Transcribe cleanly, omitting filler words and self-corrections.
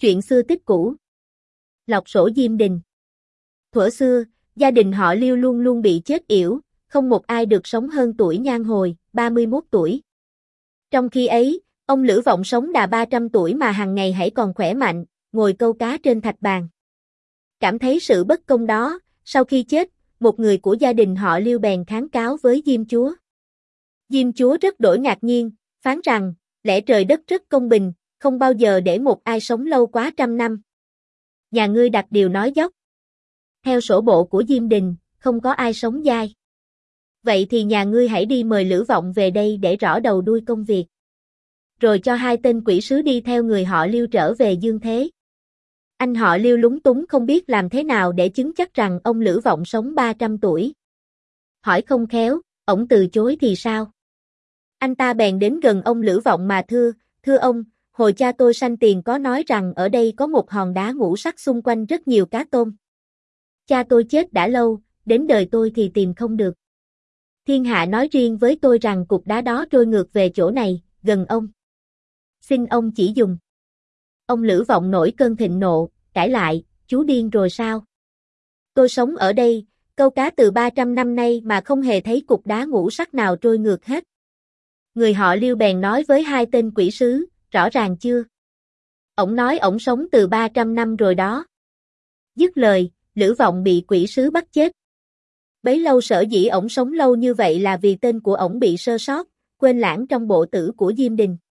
Chuyện xưa tích cũ. Lọc sổ Diêm Đình. Thuở xưa, gia đình họ Liêu luôn luôn bị chết yểu, không một ai được sống hơn tuổi Nhan Hồi, 31 tuổi. Trong khi ấy, ông Lữ Vọng sống đà 300 tuổi mà hàng ngày hãy còn khỏe mạnh, ngồi câu cá trên thạch bàn. Cảm thấy sự bất công đó, sau khi chết, một người của gia đình họ Liêu bèn kháng cáo với Diêm Chúa. Diêm Chúa rất đổi ngạc nhiên, phán rằng, lẽ trời đất rất công bình, không bao giờ để một ai sống lâu quá 100 năm. Nhà ngươi đặt điều nói dóc. Theo sổ bộ của Diêm Đình, không có ai sống dai. Vậy thì nhà ngươi hãy đi mời Lữ Vọng về đây để rõ đầu đuôi công việc. Rồi cho 2 tên quỷ sứ đi theo người họ Liêu trở về dương thế. Anh họ Liêu lúng túng không biết làm thế nào để chứng chắc rằng ông Lữ Vọng sống 300 tuổi. Hỏi không khéo, ổng từ chối thì sao? Anh ta bèn đến gần ông Lữ Vọng mà thưa ông, hồi cha tôi sanh tiền có nói rằng ở đây có một hòn đá ngũ sắc xung quanh rất nhiều cá tôm. Cha tôi chết đã lâu, đến đời tôi thì tìm không được. Thiên hạ nói riêng với tôi rằng cục đá đó trôi ngược về chỗ này, gần ông. Xin ông chỉ dùng. Ông Lữ Vọng nổi cơn thịnh nộ, cãi lại, chú điên rồi sao? Tôi sống ở đây, câu cá từ 300 năm nay mà không hề thấy cục đá ngũ sắc nào trôi ngược hết. Người họ Liêu bèn nói với 2 tên quỷ sứ, rõ ràng chưa? Ổng nói ổng sống từ 300 năm rồi đó. Dứt lời, Lữ Vọng bị quỷ sứ bắt chết. Bấy lâu sở dĩ ổng sống lâu như vậy là vì tên của ổng bị sơ sót, quên lãng trong bộ tử của Diêm Đình.